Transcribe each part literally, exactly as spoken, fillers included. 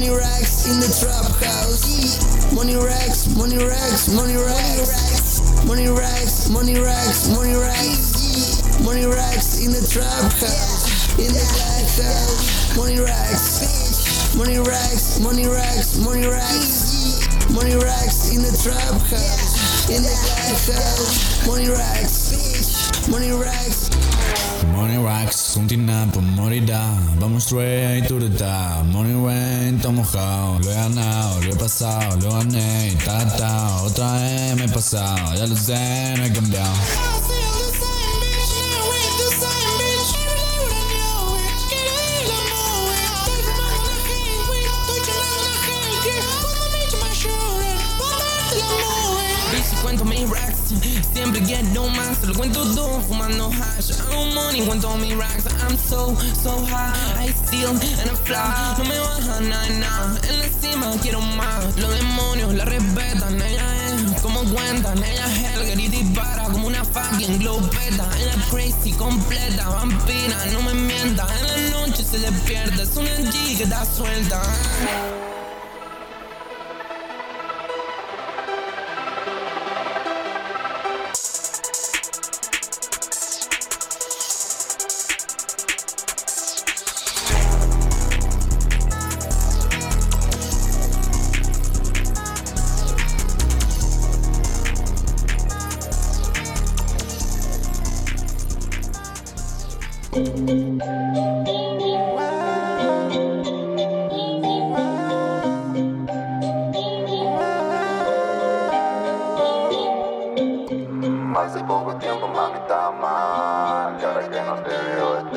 Money racks in the trap house. Money racks, money racks, money racks. Money racks, money racks, money racks. Money racks in the trap house. In the black house. Money racks. Money racks, money racks, money racks. Money racks in the trap house. In the black house. Money racks. Money racks. Money racks, un tinapo morirá. Vamos straight to the top. Money rain, todo mojado. Lo he ganado, lo he pasado, lo gané. Y ta, ta, otra vez me he pasado. Ya lo sé, no he cambiado. Cuento mis racks, siempre quiero más. Se lo cuento todo, fumando hash. Hago money, cuento mis racks. I'm so, so high, I steal and I fly. No me baja nada, nada. En la cima quiero más. Los demonios la respetan. Ella es como cuentan. Ella es Helga y dispara como una fucking globeta. Ella es crazy, completa, vampira, no me mienta. En la noche se despierta, es una G que está suelta. Hace poco tiempo mami estaba mal y ahora que no te veo estoy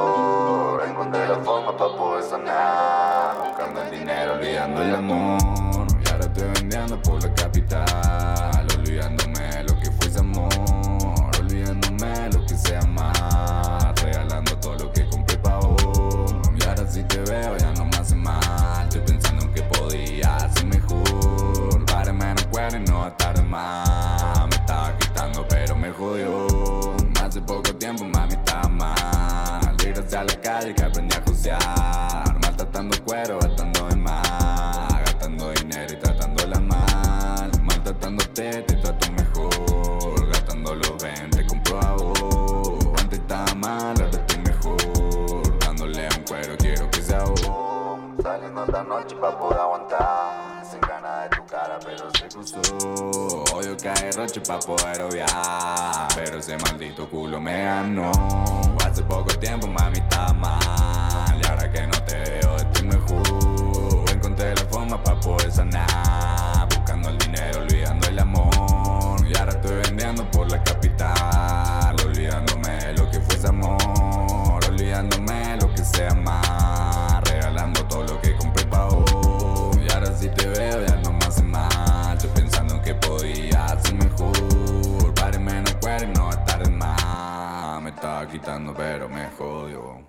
mejor. Encontré la forma para poder sanar, buscando el dinero, olvidando el amor. Y ahora estoy vendiendo por la capital, olvidándome lo que fuese amor, olvidándome lo que sea más, regalando todo lo que compré pa' vos. Y ahora si te veo ya no me hace mal, estoy pensando en que podía ser mejor. Párame, no cuero y no va a tarde más, me estaba quitando pero me jodió. Hace poco tiempo mami estaba mal, ir hacia la calle que aprendí a josear, maltratando cuero, gastando de más, gastando dinero y tratándola mal, maltratándote te trato mejor, gastando los veinte compro a vos. Antes estaba mal, ahora estoy mejor, dándole a un cuero quiero que sea vos. Saliendo esta noche pa' poder aguantar, sin ganas de tu cara pero se cruzó. Odio que hay roche pa' poder obviar, pero ese maldito culo me ganó. Hace poco tiempo mami estaba mal y ahora que no te veo estoy mejor. Encontré la forma pa' poder sanar, buscando el dinero, olvidando el amor. Y ahora estoy vendiendo por la capital, olvidándome de lo que fuese amor, olvidándome lo que sea más, regalando todo lo que compré pa' vos. Y ahora si te veo ya no me hace mal, estoy pensando en que podía ser mejor. Páreme, no cuero y no va a tarde más, me estaba quitando pero me jodió.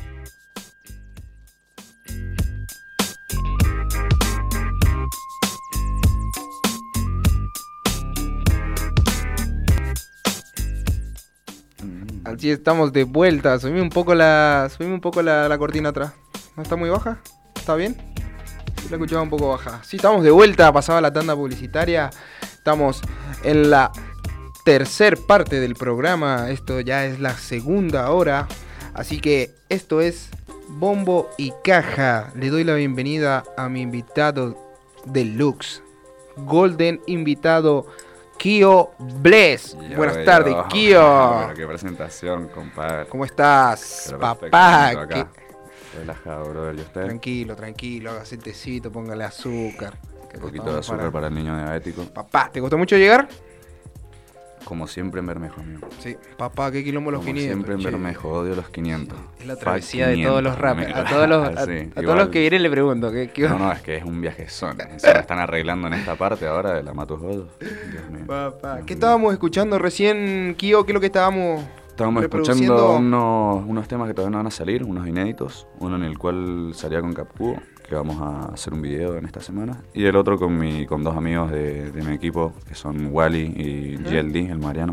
Así estamos de vuelta. Subime un poco la. Subime un poco la, la cortina atrás. ¿No está muy baja? ¿Está bien? Sí, la escuchaba un poco baja. Sí, estamos de vuelta. Pasaba la tanda publicitaria. Estamos en la tercer parte del programa. Esto ya es la segunda hora. Así que esto es Bombo y Caja. Le doy la bienvenida a mi invitado deluxe, Golden invitado Kio Bless. Yo, Buenas yo. tardes, Kio. Bueno, qué presentación, compadre. ¿Cómo estás, Pero papá? perfecto, ¿Qué? acá. Relajado, bro. ¿Y usted? Tranquilo, tranquilo, hágase tecito, póngale azúcar. Que Un no poquito de estamos azúcar para el niño diabético. Papá, ¿te costó mucho llegar? Como siempre en Bermejo, amigo. Sí. Papá, qué quilombo los Como quinientos. siempre en che. Bermejo, odio los quinientos. Es la Fuck travesía de todos los quinientos, rappers. amigo. A todos los, a, Sí, a todos igual. los que vienen le pregunto. ¿qué, qué No, no, es que es un viajezón. Se me están arreglando en esta parte ahora de la Matus Gold. Dios mío. Papá, Dios ¿qué mío. estábamos escuchando recién, Kio? ¿Qué es lo que estábamos Estábamos reproduciendo? escuchando unos, unos temas que todavía no van a salir, unos inéditos. Uno en el cual salía con Capcubo, que vamos a hacer un video en esta semana. Y el otro con mi con dos amigos de, de mi equipo, que son Wally y G L D, el Mariano.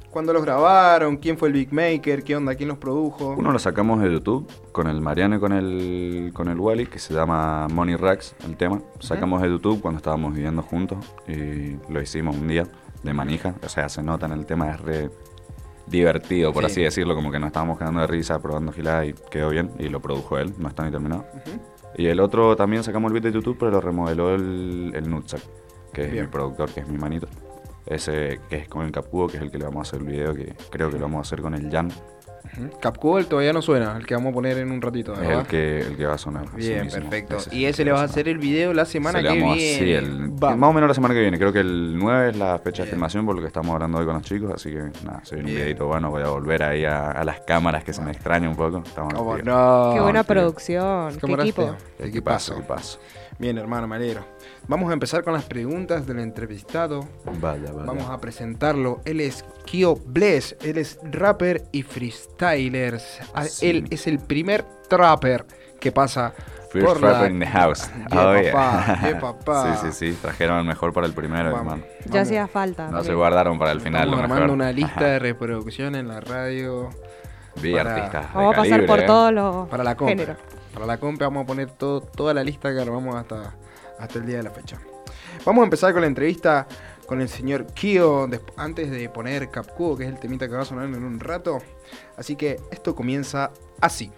¿Cuándo los grabaron? ¿Quién fue el beatmaker? ¿Qué onda? ¿Quién los produjo? Uno lo sacamos de YouTube con el Mariano y con el, con el Wally, que se llama Money Racks, el tema. Sacamos de YouTube cuando estábamos viviendo juntos y lo hicimos un día de manija. O sea, se nota en el tema, es re divertido, por Sí. así decirlo, como que nos estábamos quedando de risa, probando gilada y quedó bien. Y lo produjo él, no está ni terminado. Ujú. Y el otro también sacamos el beat de YouTube, pero lo remodeló el, el Nutsack, que es Bien. mi productor, que es mi manito. Ese que es con el Capcubo, que es el que le vamos a hacer el video, que creo que lo vamos a hacer con el Jan. Ujú. Capcool todavía no suena, el que vamos a poner en un ratito, Es ¿verdad? el que, el que va a sonar. así Bien, mismo. perfecto. Ese es Y el ese que le va vas a sonar. hacer el video la semana Se le que vamos a- viene. Sí, el, Vamos. más o menos la semana que viene. Creo que el nueve es la fecha de Bien. filmación por lo que estamos hablando hoy con los chicos. Así que nada, se viene un Bien. videito bueno. Voy a volver ahí a, a las cámaras que se me extraña un poco. Estamos ¿Cómo activos. no? Qué buena tío. producción, qué Camarate. equipo. ¿Qué ¿Qué pasó? pasa? ¿Qué pasa? Bien, hermano, me alegro. Vamos a empezar con las preguntas del entrevistado. Vaya, vaya. Vamos a presentarlo. Él es Kio Bless. Él es rapper y freestyler. Ah, Sí. Él es el primer trapper que pasa First por rapper la... in the house. Yeah, Oh, yeah. papá, yeah, papá. Sí, sí, sí. Trajeron el mejor para el primero, Vamos. hermano. Ya Vamos. hacía falta. No se también. guardaron para el final, Estamos lo armando mejor. una lista de reproducción en la radio. Vi para- artistas de Vamos a pasar calibre, por eh. todos los Para la compra. géneros. Para la compra vamos a poner todo, toda la lista que armamos hasta, hasta el día de la fecha. Vamos a empezar con la entrevista con el señor Kio, des- antes de poner Capcubo, que es el temita que va a sonar en un rato. Así que esto comienza así.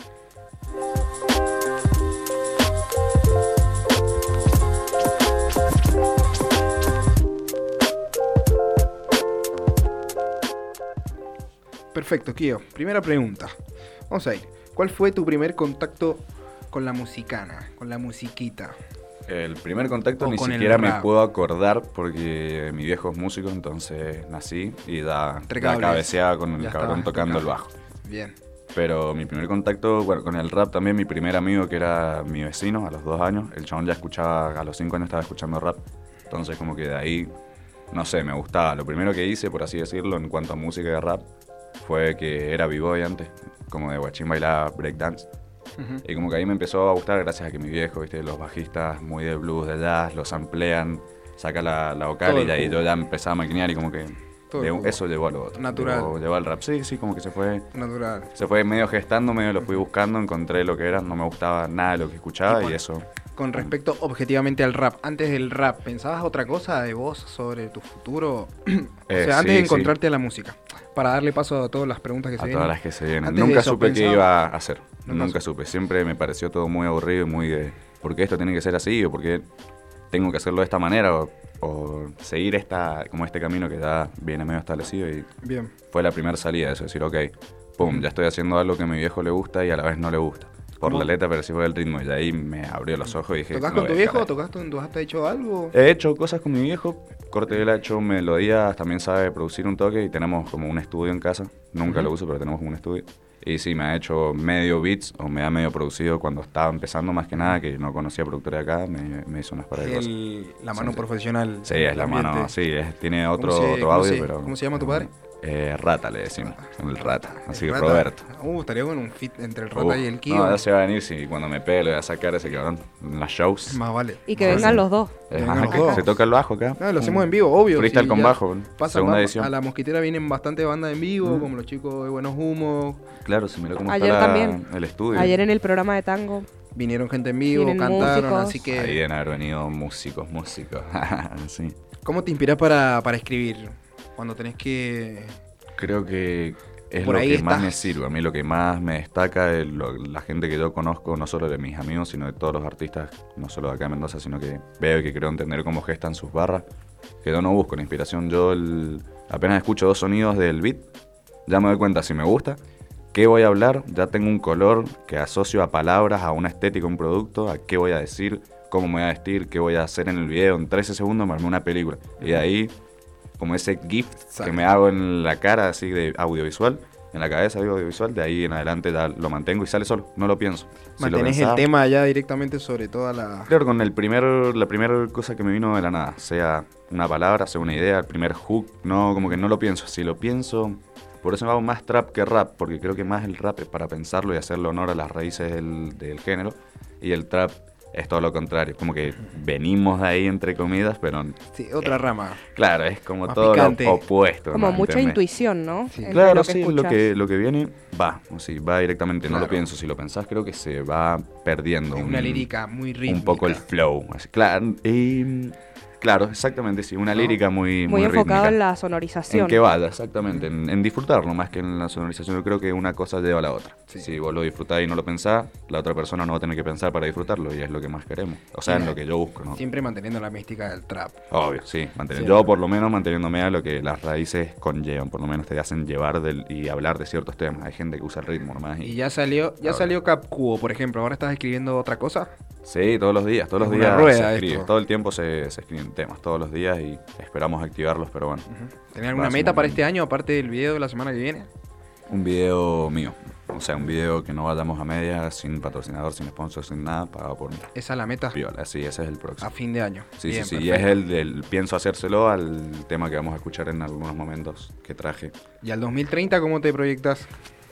Perfecto, Kio. Primera pregunta. Vamos a ir. ¿Cuál fue tu primer contacto con la musicana, con la musiquita? El primer contacto O ni con el siquiera me rap. puedo acordar porque mi viejo es músico, entonces nací y da, Entre da cables. cabeceaba con el Ya cabrón estabas tocando el tocando. bajo. Bien. Pero mi primer contacto, bueno, con el rap también, mi primer amigo que era mi vecino a los dos años, el chabón ya escuchaba, a los cinco años estaba escuchando rap, entonces como que de ahí, no sé, me gustaba. Lo primero que hice, por así decirlo, en cuanto a música de rap, fue que era b-boy antes, como de guachín bailaba breakdance. Ujú. Y como que ahí me empezó a gustar gracias a que mi viejo, viste, los bajistas muy de blues, de jazz, los amplían, saca la, la vocal Todo y el de ahí jugo. yo ya empezaba a maquinear y como que Todo el de- jugo. eso llevó a lo otro. Natural. Llevó, llevó al rap, sí, sí, como que se fue, Natural. se fue medio gestando, medio lo fui buscando, encontré lo que era, no me gustaba nada de lo que escuchaba Y y, por- eso. Con respecto objetivamente al rap, antes del rap, ¿pensabas otra cosa de vos sobre tu futuro? o Eh, sea, antes sí, de encontrarte a la música. Para darle paso a todas las preguntas que se A vienen. todas las que se vienen. Antes de Nunca eso, supe qué pensaba- iba a hacer. Nunca Nunca, supe. Siempre me pareció todo muy aburrido y muy de ¿por qué esto tiene que ser así? ¿O por qué tengo que hacerlo de esta manera? O, o seguir esta, como este camino que ya viene medio establecido. Y Bien. fue la primera salida de eso, decir, ok, pum, ya estoy haciendo algo que a mi viejo le gusta y a la vez no le gusta. Por ¿Cómo? la letra, pero sí por el ritmo. Y ahí me abrió los ojos y dije... ¿Tocás "No con tu voy a viejo? dejar de-". ¿Tocás con tu has hecho algo? He hecho cosas con mi viejo. Corte él ha hecho melodías, también sabe producir un toque y tenemos como un estudio en casa. Nunca Ujú. lo uso, pero tenemos como un estudio. Y sí, me ha hecho medio beats o me ha medio producido cuando estaba empezando más que nada, que no conocía productora de acá, me, me hizo unas par de cosas. El- la mano Sí, sí. profesional. Sí, es la del mano, ambiente. sí, es- tiene ¿Cómo otro, se- otro cómo audio, se- pero... cómo se llama tu padre? Eh, Rata le decimos, el Rata, así que El Rata. Roberto. Uh, estaría bueno un fit entre el Rata Uf, y el Kio. no, ya se va a venir, si cuando me pegue le voy a sacar a ese cabrón en las shows. Más vale. Y que Más vengan vale. los dos. Eh, vengan ajá, los que dos. se toca el bajo acá. Ah, lo hacemos en vivo, obvio. Freestyle sí, con ya bajo, pasa, segunda va- edición. A la Mosquitera vienen bastante bandas en vivo, Mm. como los chicos de Buenos Humos. Claro, se miró cómo Ayer está la- también. el estudio. Ayer en el programa de tango. Vinieron gente en vivo, Vienen cantaron, músicos. así que... Ahí deben haber venido músicos, músicos. Sí. ¿Cómo te inspiras para, para escribir? Cuando tenés que... Creo que es Por lo ahí que más estás. me sirve. A mí lo que más me destaca es lo- la gente que yo conozco, no solo de mis amigos, sino de todos los artistas, no solo de acá en Mendoza, sino que veo y que creo entender cómo gestan sus barras. Que yo no busco la inspiración. Yo el- apenas escucho dos sonidos del beat, ya me doy cuenta si me gusta, qué voy a hablar, ya tengo un color que asocio a palabras, a una estética, a un producto, a qué voy a decir, cómo me voy a vestir, qué voy a hacer en el video. En trece segundos me armé una película. Y de ahí, como ese GIF Sale. que me hago en la cara, así de audiovisual, en la cabeza de audiovisual, de ahí en adelante ya lo mantengo y sale solo, no lo pienso. Si lo Mantenés el pensaba- tema ya directamente sobre toda la... Claro, con el primer, la primera cosa que me vino de la nada, sea una palabra, sea una idea, el primer hook, no, como que no lo pienso. Si lo pienso, por eso me hago más trap que rap, porque creo que más el rap es para pensarlo y hacerle honor a las raíces del, del género, y el trap es todo lo contrario. Como que venimos de ahí entre comidas, pero... Sí, otra eh, rama. Claro, es como Más todo picante. lo opuesto. Como ¿no? mucha ¿Entendés? intuición, ¿no? Sí. Entre Claro, lo que sí, lo escuchás. que, lo que viene va, o sí, va directamente, no Claro. lo pienso. Si lo pensás, creo que se va perdiendo. Es un- una lírica muy rítmica. Un poco el flow. Así, claro, y, claro, exactamente, sí, una ¿No? lírica muy, Muy enfocado rítmica. en la sonorización. En que vaya, exactamente, en, en disfrutarlo más que en la sonorización. Yo creo que una cosa lleva a la otra. Sí. Si vos lo disfrutás y no lo pensás, la otra persona no va a tener que pensar para disfrutarlo y es lo que más queremos. O sea, Sí. en lo que yo busco, ¿no? Siempre manteniendo la mística del trap. Obvio, sí. mantener- Sí. Yo por lo menos manteniéndome a lo que las raíces conllevan, por lo menos te hacen llevar del, y hablar de ciertos temas. Hay gente que usa el ritmo nomás. Y ya salió, ya Ahora. salió Cap Cubo, por ejemplo. ¿Ahora estás escribiendo otra cosa? Sí, todos los días, todos los Es una días rueda se escribe. esto. Todo el tiempo se, se escriben temas, todos los días y esperamos activarlos, pero bueno. ¿Tenés alguna Va, meta sí, para un- este año, aparte del video de la semana que viene? Un video mío. O sea, un video que no vayamos a medias, sin patrocinador, sin sponsor, sin nada, pagado por mí. Esa es la meta Piola, sí, ese es el a próximo. fin de año. Sí, Bien, sí, sí. Y perfecto. es el del. Pienso hacérselo al tema que vamos a escuchar en algunos momentos que traje. ¿Y al dos mil treinta cómo te proyectas?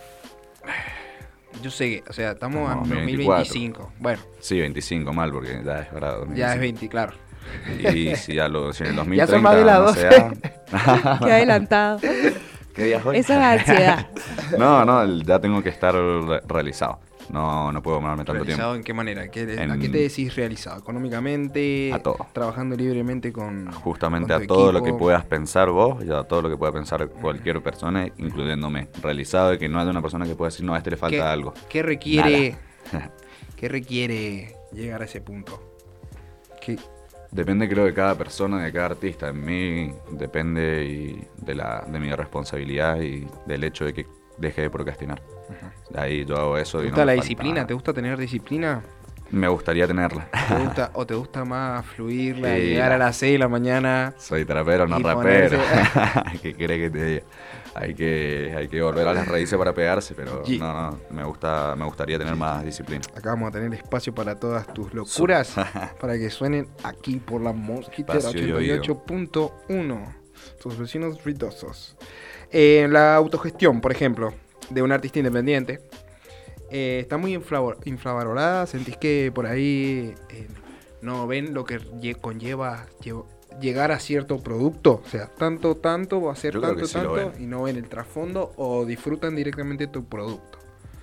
Yo sé que, o sea, estamos Como en dos mil veinticinco. Bueno, Sí, veinticinco mal, porque ya es verdad. ya es veinte, claro. Y si, a lo, si en el dos mil Ya treinta son más de las no doce. sea- Qué adelantado. ¿Qué día es hoy? Eso es ansiedad. No, no, el- ya tengo que estar re- realizado. No, no puedo tomarme tanto ¿Realizado tiempo. en qué manera? ¿Qué- ¿A En- qué te decís realizado? ¿Económicamente? A todo. ¿Trabajando libremente con Justamente con a tu todo lo que equipo? puedas pensar vos y a todo lo que pueda pensar cualquier persona, incluyéndome. Realizado de que no haya una persona que pueda decir, no, a este le falta ¿Qué, algo. ¿Qué requiere, qué requiere llegar a ese punto? ¿Qué- Depende, creo, de cada persona, de cada artista. En mí depende y de, la, de mi responsabilidad y del hecho de que deje de procrastinar. Ahí yo hago eso. ¿Te y no gusta me la falta disciplina? nada. ¿Te gusta tener disciplina? Me gustaría tenerla. ¿Te gusta, ¿O te gusta más fluirla, Sí, llegar la- a las seis de la mañana? Soy trapero, no Y rapero. ponerse- ¿Qué quiere que te diga? Hay que, hay que volver a las raíces para pegarse, pero Sí. no, no, me, gusta, me gustaría tener más disciplina. Acá vamos a tener espacio para todas tus locuras, para que suenen aquí por la Mosquitera Espacio yo, ochenta y ocho punto uno. Tus vecinos ruidosos. Eh, la autogestión, por ejemplo, de un artista independiente, eh, está muy infravor- infravalorada. ¿Sentís que por ahí eh, no ven lo que lle- conlleva llevo- llegar a cierto producto? O sea, tanto, tanto, va a ser Yo creo tanto, que sí lo tanto, ven. y no ven el trasfondo o disfrutan directamente tu producto.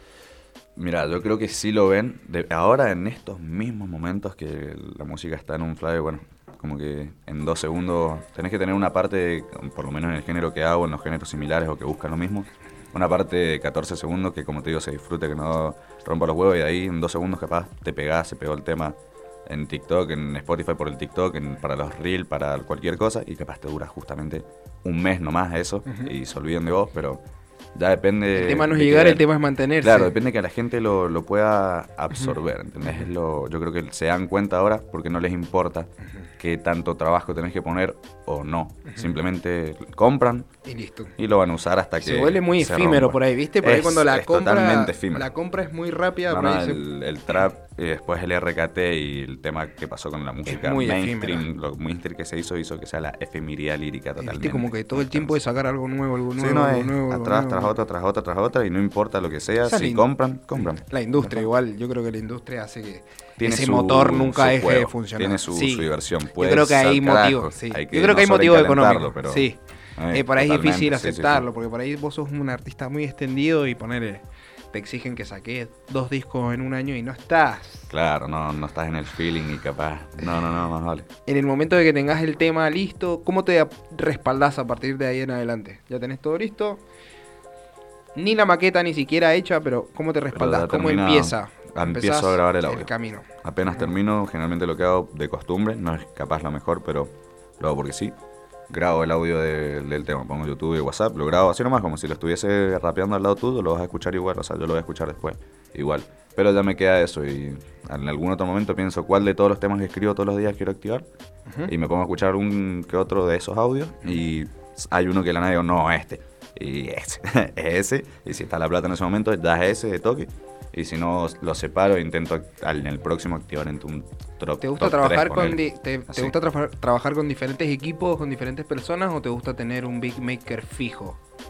Mira, yo creo que sí lo ven. De, ahora, en estos mismos momentos que la música está en un fly, bueno, como que en dos segundos tenés que tener una parte, de- por lo menos en el género que hago, en los géneros similares o que buscan lo mismo, una parte de catorce segundos que, como te digo, se disfrute, que no rompa los huevos y de ahí en dos segundos capaz te pegás, se pegó el tema en TikTok, en Spotify por el TikTok, en, para los Reels, para cualquier cosa y capaz te dura justamente un mes nomás eso y se olviden de vos, pero ya depende... El tema no es de que- llegar, el tema es mantenerse. Claro, depende que la gente lo, lo pueda absorber, ¿entendés? Es lo, yo creo que se dan cuenta ahora porque no les importa qué tanto trabajo tenés que poner o no. Simplemente compran Y listo. y lo van a usar hasta que Se vuelve muy se efímero rompa. por ahí, ¿viste? Por ahí Es- cuando la es compra, totalmente efímero. la compra es muy rápida, No, por no, ahí se- el, el trap y después el R K T y el tema que pasó con la música muy mainstream, efímera. lo mainstream que se hizo, hizo que sea la efemería lírica totalmente. Viste como que todo el tiempo de sacar algo nuevo, algo nuevo, Sí, no, algo es nuevo, algo atrás, nuevo. tras otra, tras otra, tras otra, y no importa lo que sea, Esa si lin- compran, compran. La industria igual, yo creo que la industria hace que Tiene ese su- motor nunca su deje de juego, funcionar. tiene su- Sí. su diversión. Yo Puede creo que hay ser motivo, carajo, sí. hay que Yo creo que hay no solo motivo calentarlo, económico, pero- sí. Eh, Eh, por ahí es totalmente, difícil sí, sí, sí. aceptarlo, porque por ahí vos sos un artista muy extendido y ponerle, te exigen que saques dos discos en un año y no estás. Claro, no, no estás en el feeling y capaz. No, no, no, más vale. En el momento de que tengas el tema listo, ¿cómo te respaldás a partir de ahí en adelante? ¿Ya tenés todo listo? Ni la maqueta ni siquiera hecha, pero ¿cómo te respaldás? ya ¿Cómo termina- empieza? empiezo Empezás a grabar el audio. camino. Apenas termino, generalmente lo que hago de costumbre, no es capaz lo mejor, pero lo hago porque sí. Grabo el audio de- del tema, pongo YouTube y WhatsApp, lo grabo así nomás, como si lo estuviese rapeando al lado tuyo, lo vas a escuchar igual, o sea, yo lo voy a escuchar después, igual. Pero ya me queda eso y en algún otro momento pienso cuál de todos los temas que escribo todos los días quiero activar y me pongo a escuchar un que otro de esos audios y hay uno que la nada digo, no, este, y ese, es ese, y si está la plata en ese momento, ya es ese de toque. Y si no, lo separo e intento al- en el próximo activar en un top ¿Te gusta top trabajar tres, con ponele. di- te, te Así. gusta trafa- trabajar con diferentes equipos, con diferentes personas o te gusta tener un big maker fijo?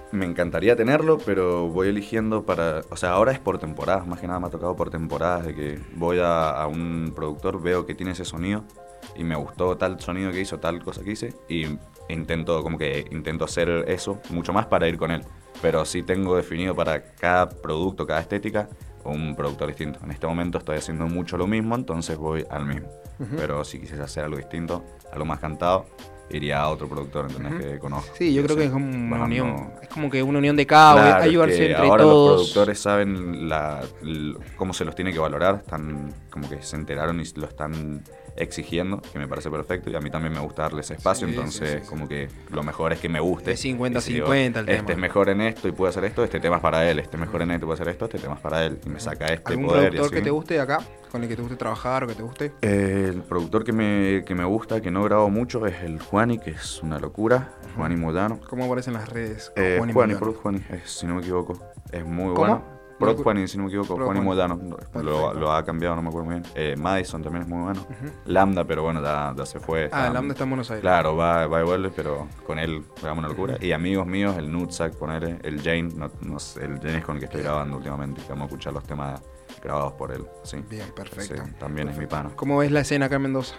me encantaría tenerlo, pero voy eligiendo para... O sea, ahora es por temporadas, más que nada me ha tocado por temporadas, de que voy a, a un productor, veo que tiene ese sonido y me gustó tal sonido que hizo, tal cosa que hice, y intento como que intento hacer eso mucho más para ir con él. Pero sí tengo definido para cada producto, cada estética, un productor distinto. En este momento estoy haciendo mucho lo mismo, entonces voy al mismo. Uh-huh. Pero si quisiera hacer algo distinto, algo más cantado, iría a otro productor, ¿entendés? Uh-huh. Que conozco. Sí, yo que creo que sé, es como una bajando... unión. Es como que una unión de cada uno, Claro, ayudarse que entre ahora todos. Los productores saben la, l- cómo se los tiene que valorar, están como que se enteraron y lo están exigiendo, que me parece perfecto, y a mí también me gusta darles espacio, Sí, entonces sí, sí, sí. como que lo mejor es que me guste. Es cincuenta Y si digo, cincuenta el este tema. es mejor en esto y puede hacer esto, este tema es para él, este es mejor en esto y puede hacer esto, este tema es para él, y me saca este ¿Algún poder y productor así. que te guste de acá? ¿Con el que te guste trabajar o que te guste? Eh, el productor que me, que me gusta, que no grabo mucho, es el Juani, que es una locura, Juani Modano. ¿Cómo aparecen las redes? Eh, Juan y Juani, Modano. Prod Juani, es, si no me equivoco, es muy ¿Cómo? bueno. Prod Juani, si no me equivoco, Prod Juani Juani. Modano, Perfecto. lo, lo ha cambiado, no me acuerdo muy bien. Eh, Madison también es muy bueno. Ujú. Lambda, pero bueno, ya, ya se fue. Ah, está- Lambda está en Buenos Aires. Claro, va, va y vuelve, pero con él hagamos una locura. Y amigos míos, el Nutsack, ponerle, el Jane, no, no sé, el Jane es con el que estoy grabando últimamente, que vamos a escuchar los temas grabados por él. Sí. Bien, perfecto. Sí, también es mi pana. ¿Cómo ves la escena acá en Mendoza?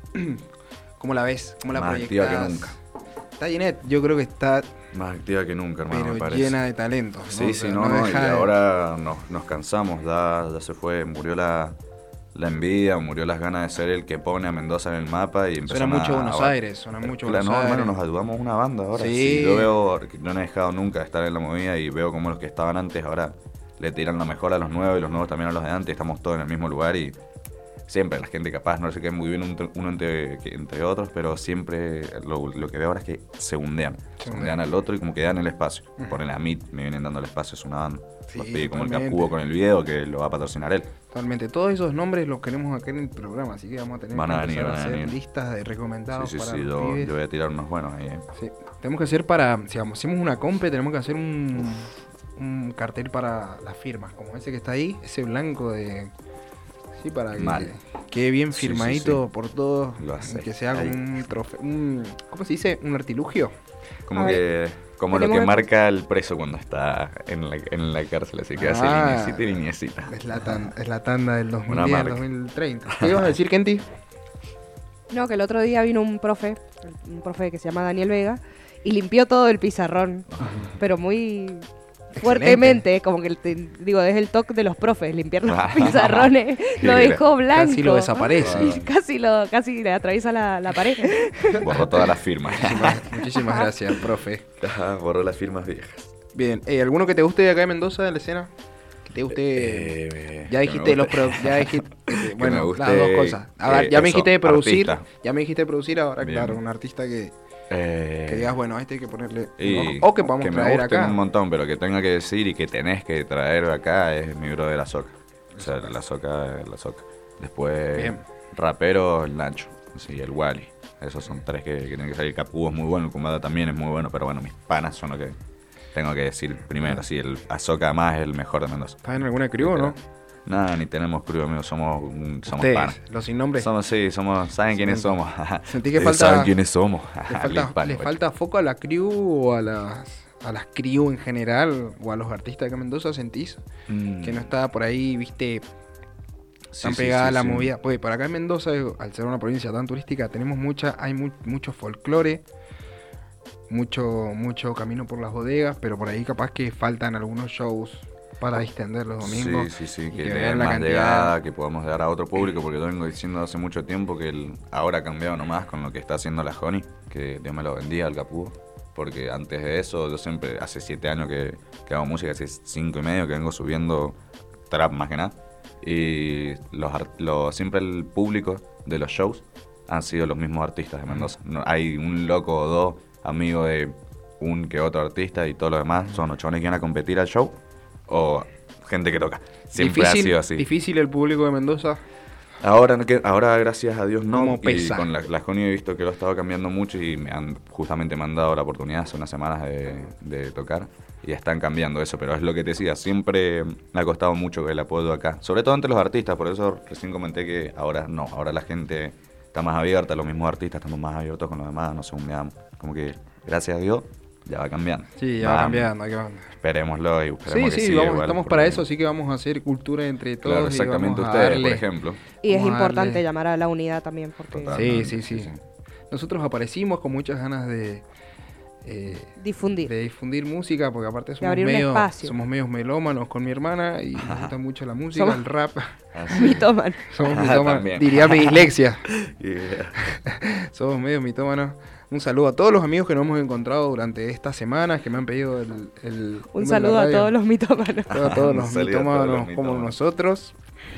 ¿Cómo la ves? ¿Cómo la Más activa proyectas? que nunca. Está llena, yo creo que está Más activa que nunca, hermano, me pero parece. llena de talentos. ¿no? Sí, O sí, sea, no, no, y deja de- ahora nos, nos cansamos, ya, ya se fue, murió la, la envidia, murió las ganas de ser el que pone a Mendoza en el mapa y Suena empezaron mucho a- Buenos a- Aires, suena mucho Claro, Buenos no, Aires. hermano, nos ayudamos una banda ahora. Sí. Sí. Yo veo, que no he dejado nunca de estar en la movida y veo como los que estaban antes ahora le tiran la mejor a los nuevos y los nuevos también a los de antes, estamos todos en el mismo lugar y siempre la gente capaz no se queda muy bien un- uno entre, que- entre otros, pero siempre lo, lo que veo ahora es que se hundean. Se hundean al otro y como que dan el espacio. Ponen a mí, me vienen dando el espacio, es una banda. Sí, Los pide como el totalmente. Capúo con el video que lo va a patrocinar él. Totalmente, todos esos nombres los queremos acá en el programa, así que vamos a tener Van que a venir, empezar a van a hacer venir. listas de Sí, recomendados sí, para sí, los yo, pibes. yo voy a tirar unos buenos ahí. eh. Sí, tenemos que hacer para, si vamos, hacemos una compe, tenemos que hacer un, un cartel para las firmas, como ese que está ahí, ese blanco de... Sí, para que Mal. quede bien Sí, sí, firmadito sí. por todos, Lo hace. que sea como Ahí. un trofeo, un, ¿cómo se dice? Un artilugio. Como A que como lo tenemos que que- marca el preso cuando está en la, en la cárcel, así que hace Ah. liniecita y liniecita. Es la, tan- es la tanda del dos mil Una diez, marca. dos mil treinta. ¿Qué ibas a decir, Kenty? No, que el otro día vino un profe, un profe que se llama Daniel Vega, y limpió todo el pizarrón, pero muy fuertemente, como que el- te- digo, es el toque de los profes, limpiar los pizarrones, lo Qué dejó blanco. Casi lo desaparece. Y casi lo, casi le atraviesa la, la pared. Borró todas las firmas. Muchísimas gracias, profe. Ajá, borró las firmas viejas. Bien, eh, ¿alguno que te guste de acá de Mendoza, de la escena? Que te guste... Eh, ya que dijiste me los guste. produ- ya dijiste eh, me bueno, guste, las dos cosas. A ver, eh, ya me eso, dijiste de producir, artista. ya me dijiste de producir, ahora Bien. claro, un artista que, Eh, que digas, bueno, a este hay que ponerle un y ojo. O que podamos me traer gusten acá. un montón, pero que tenga que decir y que tenés que traer acá es mi bro de la soca. O sea, la soca, la soca. Después, Bien. rapero, el Nacho. Sí, el Wally. Esos son tres que, que tienen que salir. Capúo es muy bueno, el Kumbada también es muy bueno, pero bueno, mis panas son los que tengo que decir primero. Sí, el Azoka más es el mejor de Mendoza. ¿Estás en alguna crew o no? Nada, ni tenemos crew, amigos, somos, un- somos Ustedes, panas. los sin nombre. Somos, sí, somos, saben quiénes somos. Sentí que Ellos falta- saben quiénes somos. ¿Le falta, Limpano, le guacho. falta foco a la crew o a las, a las crew en general o a los artistas de acá en Mendoza? ¿Sentís Mm. que no está por ahí, viste, Sí, tan sí, pegada sí, la sí. movida? Pues para acá en Mendoza, eh, al ser una provincia tan turística, tenemos mucha, hay mu- mucho folclore, mucho, mucho camino por las bodegas, pero por ahí capaz que faltan algunos shows para distender los domingos. Sí, sí, sí, y que, que tenga vean la más cantidad. llegada, que podamos dar a otro público, porque yo vengo diciendo hace mucho tiempo que el, ahora ha cambiado nomás con lo que está haciendo la Honey, que Dios me lo bendiga al Capúo, porque antes de eso yo siempre, hace siete años que, que hago música, hace cinco y medio que vengo subiendo trap más que nada, y los, ar- los- siempre el público de los shows han sido los mismos artistas de Mendoza. No, hay un loco o dos amigos de un que otro artista y todos los demás son los chavales que van a competir al show o gente que toca. Siempre difícil, ha sido así. Difícil el público de Mendoza. Ahora, no que- ahora gracias a Dios no. ¿Cómo Y pesa? con la, la Joni he visto que lo ha estado cambiando mucho y me han justamente me han dado la oportunidad hace unas semanas de, de tocar y están cambiando eso. Pero es lo que te decía, siempre me ha costado mucho el apoyo acá. Sobre todo entre los artistas, por eso recién comenté que ahora no. Ahora la gente está más abierta, los mismos artistas estamos más abiertos con los demás, nos hundeamos. Como que gracias a Dios ya va cambiando. Sí, ya va cambiando. Hay que... Esperémoslo y esperemos Sí, que sí, siga vamos, igual, estamos porque- para eso, así que vamos a hacer cultura entre todos. Claro, y exactamente vamos a ustedes, darle- por ejemplo. Y es Vamos a importante darle- llamar a la unidad también, porque Total. Sí, sí, sí. Nosotros aparecimos con muchas ganas de, eh, difundir. de difundir música, porque aparte somos abrir un medio, espacio. somos medios melómanos con mi hermana y nos gusta mucho la música, Somos- el rap. Así. Mitómano. Somos Ah, mitómanos, también. diría mi dislexia. Yeah. Somos medios mitómanos. Un saludo a todos los amigos que nos hemos encontrado durante estas semanas, que me han pedido el... el Un número de saludo la a radio. todos los mitómanos. A todos, todos Un los saludo a todos mitómanos los como mitómanos. nosotros.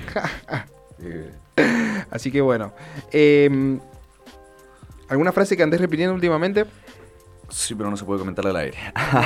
Yeah. Así que bueno. Eh, ¿Alguna frase que andes repitiendo últimamente? Sí, pero no se puede comentar al aire.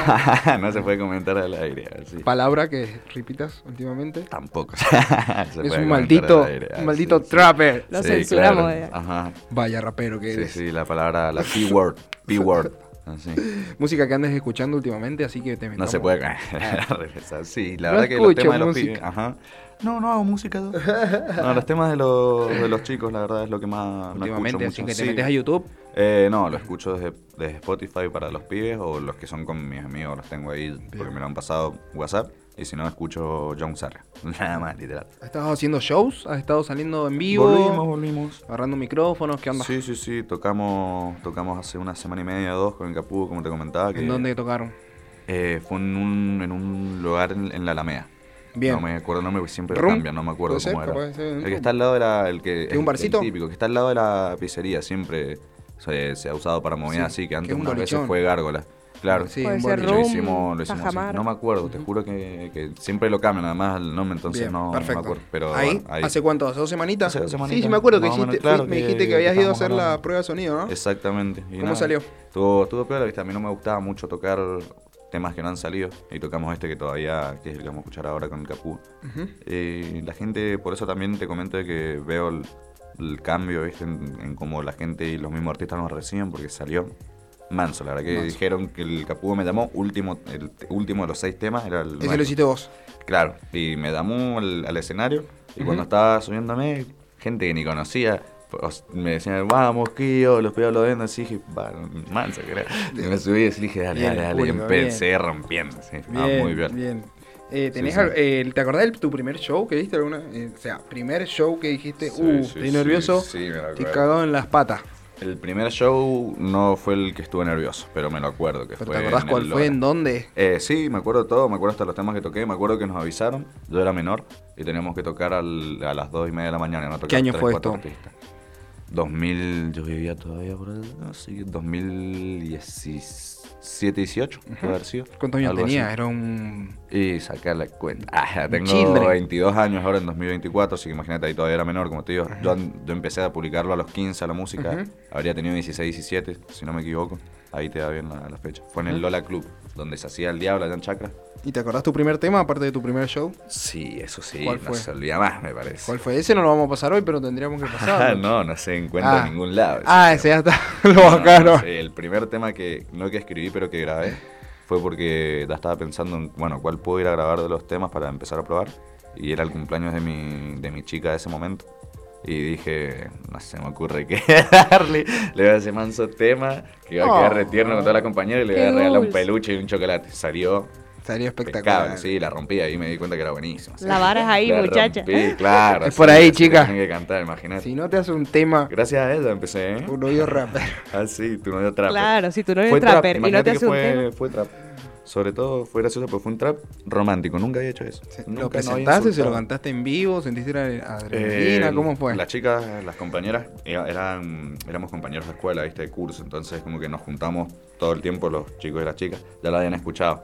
No se puede comentar al aire. Así. ¿Palabra que repitas últimamente? Tampoco. Se Es puede un comentar maldito, al aire. un Ah, maldito sí, sí. trapper. Lo Sí, censuramos, claro. eh. Ajá. Vaya rapero que Sí, eres. sí, la palabra, la P-word. P-word. Así. Música que andes escuchando últimamente, así que te No metamos. se puede regresar. Sí, la No verdad que los escucho temas de los música. pibes. Ajá. No, no hago música. No, No, los temas de los, de los chicos, la verdad es lo que más no escucho Últimamente, mucho. así que te Sí. metes a YouTube. Eh, no, lo escucho desde, desde Spotify para los pibes o los que son con mis amigos, los tengo ahí porque me lo han pasado WhatsApp. Y si no, escucho John Sarra. Nada más, literal. ¿Has estado haciendo shows? ¿Has estado saliendo en vivo? Volvimos, volvimos. Agarrando micrófonos, ¿qué onda? Sí, sí, sí, tocamos, tocamos hace una semana y media, dos con el Capú, como te comentaba. Que, ¿En dónde tocaron? Eh, fue en un, en un lugar en, en la Alameda. Bien. No me acuerdo el nombre porque siempre lo ¿Rum? cambian, no me acuerdo ¿Puede ser? cómo era. Capaz de ser un El que rum. está al lado de la... El que, ¿Es un barcito? El típico, que está al lado de la pizzería, siempre se, se ha usado para movidas Sí, así, que que antes es un unas veces bolichón. fue Gárgola. Claro. Sí, Puede un ser boliche. Lo Rum, hicimos, lo hicimos así. Tajamar. No me acuerdo, te juro que, que siempre lo cambian además el nombre, entonces Bien, no, no perfecto. me acuerdo. Pero ¿Ahí? bueno, ahí. ¿Hace cuánto? ¿Hace dos semanitas? Hace dos semanitas, Sí, sí me acuerdo que más o menos, hiciste, claro, fui- me que- dijiste que que habías ido a estábamos hacer la hablando. prueba de sonido, ¿no? Exactamente. Y ¿Cómo nada, salió? Estuvo, estuvo peor, ¿viste? A mí no me gustaba mucho tocar temas que no han salido. Y tocamos este que todavía, que es el que vamos a escuchar ahora con el Capú. Ujú. Eh, la gente, por eso también te comento de que veo el, el cambio, ¿viste? En, en cómo la gente y los mismos artistas nos reciben, porque salió manso. La verdad que Manso. dijeron que el Capú me llamó, último, el t- último de los seis temas era el Ese nuestro. lo hiciste vos. Claro, y me llamó al, al escenario y cuando estaba subiéndome, gente que ni conocía, pues, me decían, vamos, Kio, los pibes lo ven, así dije, va, mansa, creo. Y me subí y así dije, dale, Bien, dale, dale, y público, empecé rompiendo, sí, ah, Bien, muy bien. bien. Eh, ¿tenés Sí, al- sí. eh, ¿Te acordás de tu primer show que diste alguna? eh, o sea, primer show que dijiste, Sí, uh, sí, estoy sí, nervioso, sí, me lo estoy acuerdo. cagado en las patas. El primer show no fue el que estuve nervioso, pero me lo acuerdo que ¿Pero fue te acordás en cuál el fue, Lora. en dónde? Eh, sí, me acuerdo todo, me acuerdo hasta los temas que toqué, me acuerdo que nos avisaron, yo era menor y teníamos que tocar al- a las dos y media de la mañana, no tocar ¿Qué año tres, fue cuatro esto? artistas. dos mil, yo vivía todavía por ahí, así que dos mil diecisiete, dieciocho, puede haber sido. ¿Cuántos años algo tenía? así. Era un... Y sacar la cuenta. Ah, ya tengo children. veintidós años ahora en dos mil veinticuatro, así que imagínate, ahí todavía era menor, como te digo. yo, yo empecé a publicarlo a los quince a la música, Ujú. habría tenido dieciséis, diecisiete, si no me equivoco. Ahí te da bien la, la fecha. Fue en el Lola Club, donde se hacía el diablo allá en Chacra. ¿Y te acordás tu primer tema, aparte de tu primer show? Sí, eso sí, ¿Cuál no fue? se olvida más, me parece. ¿Cuál fue? Ese no lo vamos a pasar hoy, pero tendríamos que Ah, pasar. no, no se encuentra Ah. en ningún lado. Ah, tema. ese ya está. Lo No, no, bajaron. no sé, el primer tema que, no que escribí, pero que grabé, fue porque ya estaba pensando en, bueno, cuál puedo ir a grabar de los temas para empezar a probar. Y era el cumpleaños de mi, de mi chica de ese momento. Y dije, no se me ocurre qué darle. Le voy a hacer manso tema, que va a quedar Oh. re tierno con toda la compañera y le voy Qué a regalar un dulce. peluche y un chocolate. Salió Sería espectacular. impecable, sí, la rompí ahí, me di cuenta que era buenísimo. La vara es ahí, La muchacha. rompí, claro. Es sí, por ahí, así chica. Tienen que cantar, imagínate. Si no te hace un tema, Gracias a ella empecé, ¿eh? un oído rapero. Ah, sí, tu novio trapper. Claro, si tú no eres Fue trap, trapper y no imagínate te que hace un fue, tema. fue trap. Sobre todo fue gracioso porque fue un trap romántico, nunca había hecho eso. ¿Lo Nunca, no había presentaste? ¿Se lo insultado. cantaste en vivo? ¿Sentiste la adrenalina? Eh, ¿Cómo fue? Las chicas, las compañeras, era- eran, éramos compañeros de escuela, ¿viste? De curso, entonces como que nos juntamos todo el tiempo los chicos y las chicas, ya la habían escuchado.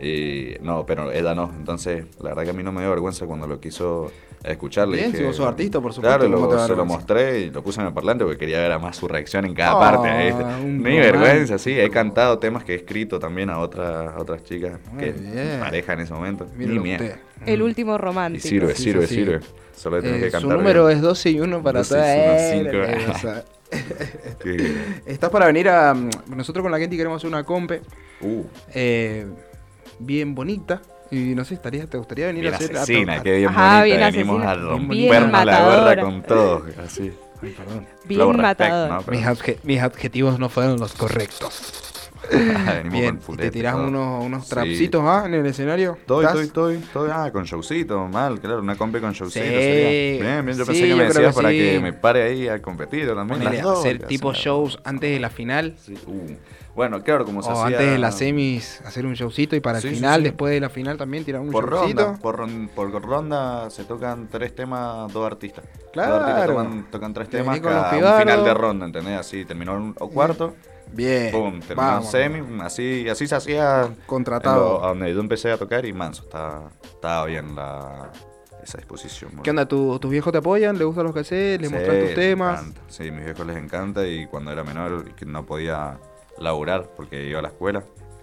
Y no, pero ella no, entonces la verdad que a mí no me dio vergüenza cuando lo quiso escuchar. le Bien, dije- si vos sos artista, por supuesto, Claro, ¿cómo lo- te va a dar se lo vergüenza? mostré y lo puse en el parlante porque quería ver a más su reacción en cada Ah, parte. ¿viste? un Ni romántico. vergüenza, sí, he cantado temas que he escrito también a otras, a otras chicas, Muy que bien. pareja en ese momento. Ni Míralo miedo. usted. El último Y romántico. sirve, Sí, sirve, sí, sí. sirve. Solo tenés Eh, que su cantar. número bien. es doce y uno para doce, todas. uno, Eh, cinco. eh, o sea, Que- Estás para venir a... Nosotros con la gente queremos hacer una compe Uh, eh, bien bonita. Y no sé, estaría, ¿te gustaría venir bien a hacer... a asesina, tocar? que bien Ajá, bien bonita. Venimos asesina. a Bien rompernos la gorra matadora. con todo. Así. Ay, perdón. Bien Flow respect, matador. ¿no? Pero- Mis, adje- mis adjetivos no fueron los correctos. Venimos Bien, con ¿y fulete, te tirás todo. unos, unos Sí. trapsitos ah, en el escenario? Estoy, ¿Estás? estoy, estoy, estoy. Ah, con showcito, mal, claro, una compi con showcito Sí. sería. Bien, bien, yo Sí, pensé que yo me creo decías que para sí. que me pare ahí a competir también. Ponele las a dos, hacer que tipo hacen- shows antes de la final. Sí, uh. Bueno, claro, como se O hacía... antes de las semis, hacer un showcito y para Sí, el sí, final, sí. después de la final también tirar un Por showcito. ronda, por, ron- por ronda se tocan tres temas, dos artistas. Claro. Dos artistas tocan, tocan tres Te temas venís con los cada un pibardos. final de ronda, ¿entendés? Así terminó un o cuarto, Bien. pum, terminó un Vamos. semi, así, así se hacía Contratado. en lo- a donde yo empecé a tocar y manso, estaba, estaba bien la, esa disposición. ¿Qué onda? ¿Tu- ¿Tus viejos te apoyan? ¿Les gustan los que haces? ¿Les Sí, mostrás tus les temas? encanta. Sí, a mis viejos les encanta y cuando era menor y que no podía laburar porque iba a la escuela,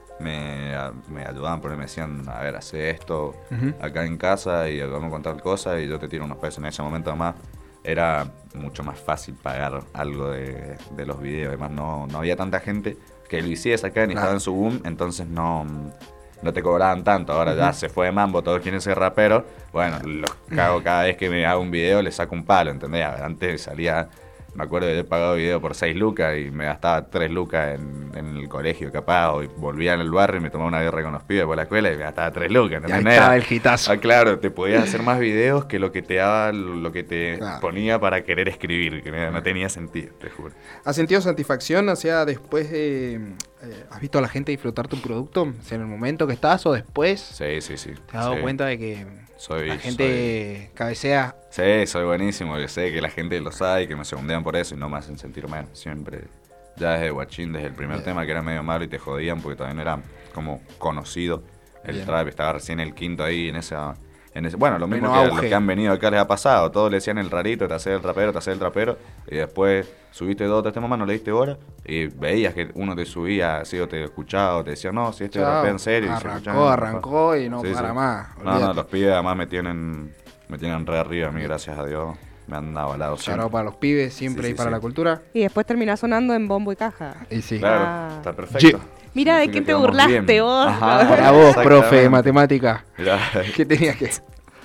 me, a- me ayudaban porque me decían, a ver, hace esto Ujú. acá en casa y ayudame con tal cosa y yo te tiro unos pesos. En ese momento además era mucho más fácil pagar algo de, de los videos, además no, no había tanta gente que lo hiciese acá ni Claro. estaba en su boom, entonces no... No te cobraban tanto, ahora ya se fue de mambo, todos quieren ser raperos. Bueno, los cago cada vez que me hago un video, le saco un palo, ¿entendés? Antes salía, me acuerdo de haber pagado video por seis lucas y me gastaba tres lucas en, en el colegio, capaz, o volvía en el barrio y me tomaba una guerra con los pibes por la escuela y me gastaba tres lucas, Y ¿entendés? ahí No estaba era- el hitazo. Ah, claro, te podías hacer más videos que lo que te daba, lo que te Claro. ponía para querer escribir, que no no tenía sentido, te juro. ¿Has sentido satisfacción? O sea, después de... eh, ¿has visto a la gente disfrutar tu producto? O sea, en el momento que estás o después. Sí, sí, sí. ¿Te has dado sí. cuenta de que Soy- la gente cabecea? Sí, soy buenísimo. Yo sé que la gente lo sabe y que me segundean por eso y no me hacen sentir mal. Siempre, ya desde Guachín, desde el primer Bien. tema que era medio malo y te jodían porque todavía no era como conocido. El Bien. trap estaba recién el quinto ahí en esa... En ese, bueno, lo mismo Pleno que a auge. los que han venido acá les ha pasado. Todos le decían el rarito, te haces el trapero, te haces el trapero. Y después subiste dos o tres temas más, no le diste hora. Y veías que uno te subía así o te escuchaba o te decía, no, si este Chao. rapea en serio. y se Arrancó, escuchaba, arrancó y no Sí, para sí. más. No, no, olvídate. los pibes además me tienen, me tienen re arriba a mí, gracias a Dios. Me han avalado Shout siempre. out para los pibes, siempre Sí, y sí, para sí. la cultura. Y después terminás sonando en bombo y caja. Y sí. Claro, Ah. está perfecto. Mira, ¿de Significa quién que te vamos burlaste bien. vos? Ajá, Para vos, profe de exactamente. matemática. Mirá, ¿Qué tenías que...?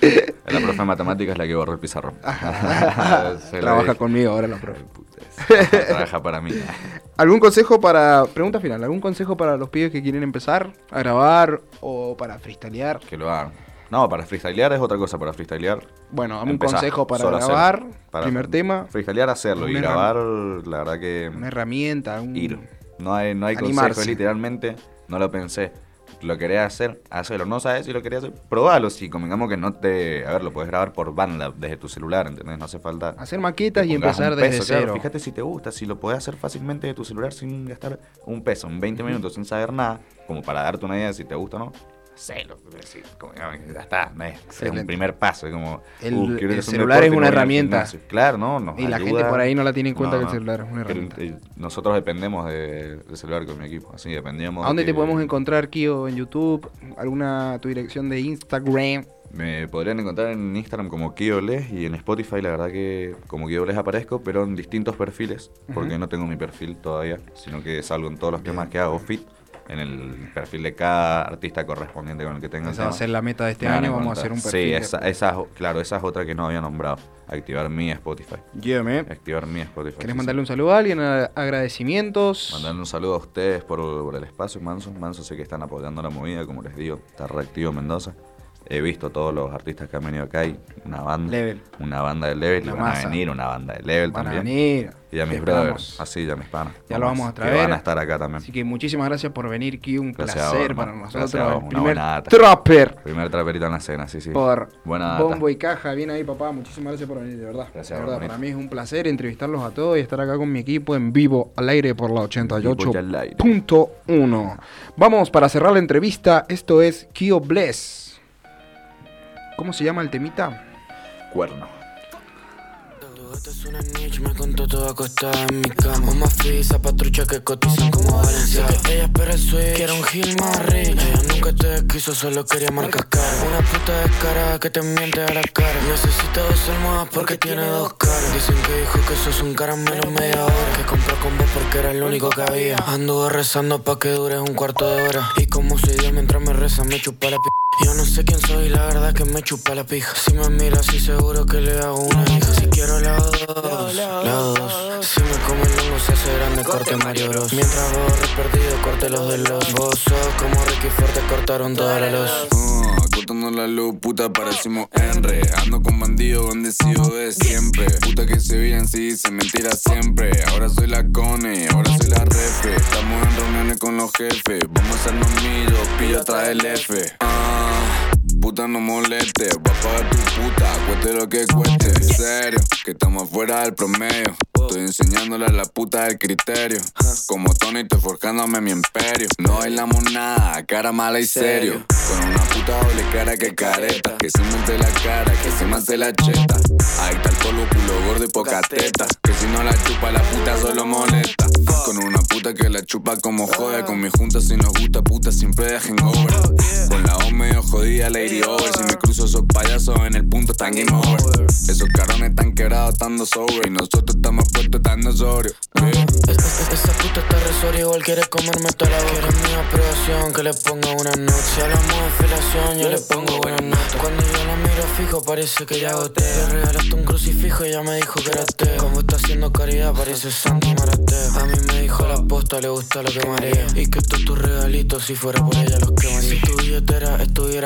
la profe de matemáticas es la que borró el pizarrón. Se lo Trabaja dije. conmigo ahora la profe. Puta, Trabaja para mí. ¿Algún consejo para... Pregunta final. ¿Algún consejo para los pibes que quieren empezar a grabar o para freestylear? Que lo hagan. No, para freestylear es otra cosa. Para freestylear, Bueno, dame un empezá, consejo para solo grabar. hacerlo. Para Primer tema. Freestylear, hacerlo. Y Una grabar, la verdad que... Una herramienta. Un... ir. No hay, no hay Animarse. consejos, literalmente no lo pensé. Lo quería hacer, hacerlo. No sabes si lo querías hacer, probalo. Si convengamos que no te... A ver, lo puedes grabar por banda desde tu celular, ¿entendés? No hace falta... Hacer maquetas que y pongas empezar un desde peso, claro. cero. Fíjate si te gusta, si lo podés hacer fácilmente de tu celular sin gastar un peso, en veinte minutos, sin saber nada, como para darte una idea de si te gusta o no. Hacelo, sí, como, ya está, no es, es un Excelente. primer paso. Es como, El- uh, quiero el hacer un celular deporte es y una no voy al herramienta. gimnasio. Claro, no, nos Y la ayuda. gente por ahí no la tiene en cuenta No, que el no. celular es una Pero, herramienta. eh, nosotros dependemos de- del celular con mi equipo, así dependíamos. ¿A dónde de te que- podemos encontrar, Kio? ¿En YouTube? ¿Alguna tu dirección de Instagram? Me podrían encontrar en Instagram como KioLes y en Spotify la verdad que como KioLes aparezco, pero en distintos perfiles, porque no tengo mi perfil todavía, sino que salgo en todos los temas que hago fit, en el perfil de cada artista correspondiente con el que tenga el Esa va a tema. ser la meta de este Me van año. Vamos a encontrar. hacer un perfil. Sí, de- esa, esa, claro, esa es otra que no había nombrado, activar mi Spotify. Yeah, man. Activar mi Spotify. ¿Querés sí, mandarle sí. un saludo a alguien? A- Agradecimientos. Mandarle un saludo a ustedes por, por el espacio, Manso. Manso sé que están apoyando la movida, como les digo, está reactivo Mendoza. He visto todos los artistas que han venido acá y una banda. Level. Una banda de Level Una y van masa. a venir una banda de Level Van a también. venir. Y a mis Esperamos. brothers, así, y a mis panas. Ya lo vamos a Que traer. van a estar acá también. Así que muchísimas gracias por venir, Kio. Un Gracias a placer vos, para hermano. nosotros. Gracias a vos, El una primer buena data. trapper Primer traperito en la escena, sí, sí. por Buena data. Bombo y Caja. Bien ahí, papá. Muchísimas gracias por venir, de verdad. Gracias, de verdad, hermanito. para mí es un placer entrevistarlos a todos y estar acá con mi equipo en vivo al aire por la ochenta y ocho Vivo y al aire. punto uno. Vamos para cerrar la entrevista. Esto es Kio Bless. ¿Cómo se llama el temita? Cuerno. Esta es una niche, me contó todo acostada en mi cama. Más frisa, patrucha que cotizan como Valencia. Que ella espera el switch, quiere un Gil más rich. Ella nunca te quiso, solo quería marcar cara. Una puta descarada que te miente a la cara. Necesita dos almohadas porque tiene dos caras. Dicen que dijo que sos un caramelo media hora. Que compró con vos porque era el único que había. Anduve rezando pa' que dure un cuarto de hora. Y como soy Dios mientras me reza me chupa la p***. Yo no sé quién soy, la verdad que me chupa la pija. Si me mira así seguro que le hago una hija. Si quiero la hago dos, la hago dos. Si me come el hongo se hace grande corte Mario Bros. Mientras vos perdido, corte los de los. Vos sos como Ricky Ford, te cortaron toda la luz. Uh, cortando la luz, puta, parecimos Henry. Ando con bandido bendecido de siempre. Puta que se vienen si dicen mentiras siempre. Ahora soy la Cone, ahora soy la Refe. Estamos en reuniones con los jefes. Vamos a hacernos millos, pillo atrás el F. Ah, puta no moleste, voy a pagar tu puta, cueste lo que cueste. En serio, que estamos fuera del promedio. Estoy enseñándole a la puta el criterio. Como Tony estoy forjándome mi imperio. No bailamos nada, cara mala y serio. Con una puta doble cara que careta. Que se monte la cara, que se me hace la cheta. Ahí está el polo, culo gordo y poca teta. Que si no la chupa la puta solo molesta. Con una puta que la chupa como jode. Con mi junta si nos gusta puta siempre de hangover. Con la O medio jodida lady over. Si me cruzo esos payasos en el punto están game over. Esos cabrones están quebrados estando sobre. Y nosotros estamos puestos estando sobre. Yeah. Es, es, esa puta está resoria, igual quiere comerme toda la boca. Quiere mi aprobación, que le ponga una nota. Si hablamos de felación, yo le pongo buena nota. Cuando yo la miro fijo, parece que ya agoté. Le regalaste un crucifijo y ella me dijo que era té. Como está haciendo caridad, parece Santo Marate. A mí me dijo la posta, le gusta lo que marea. Y que todos tus regalitos, si fuera por ella, los quemaría. Si tu billetera estuviera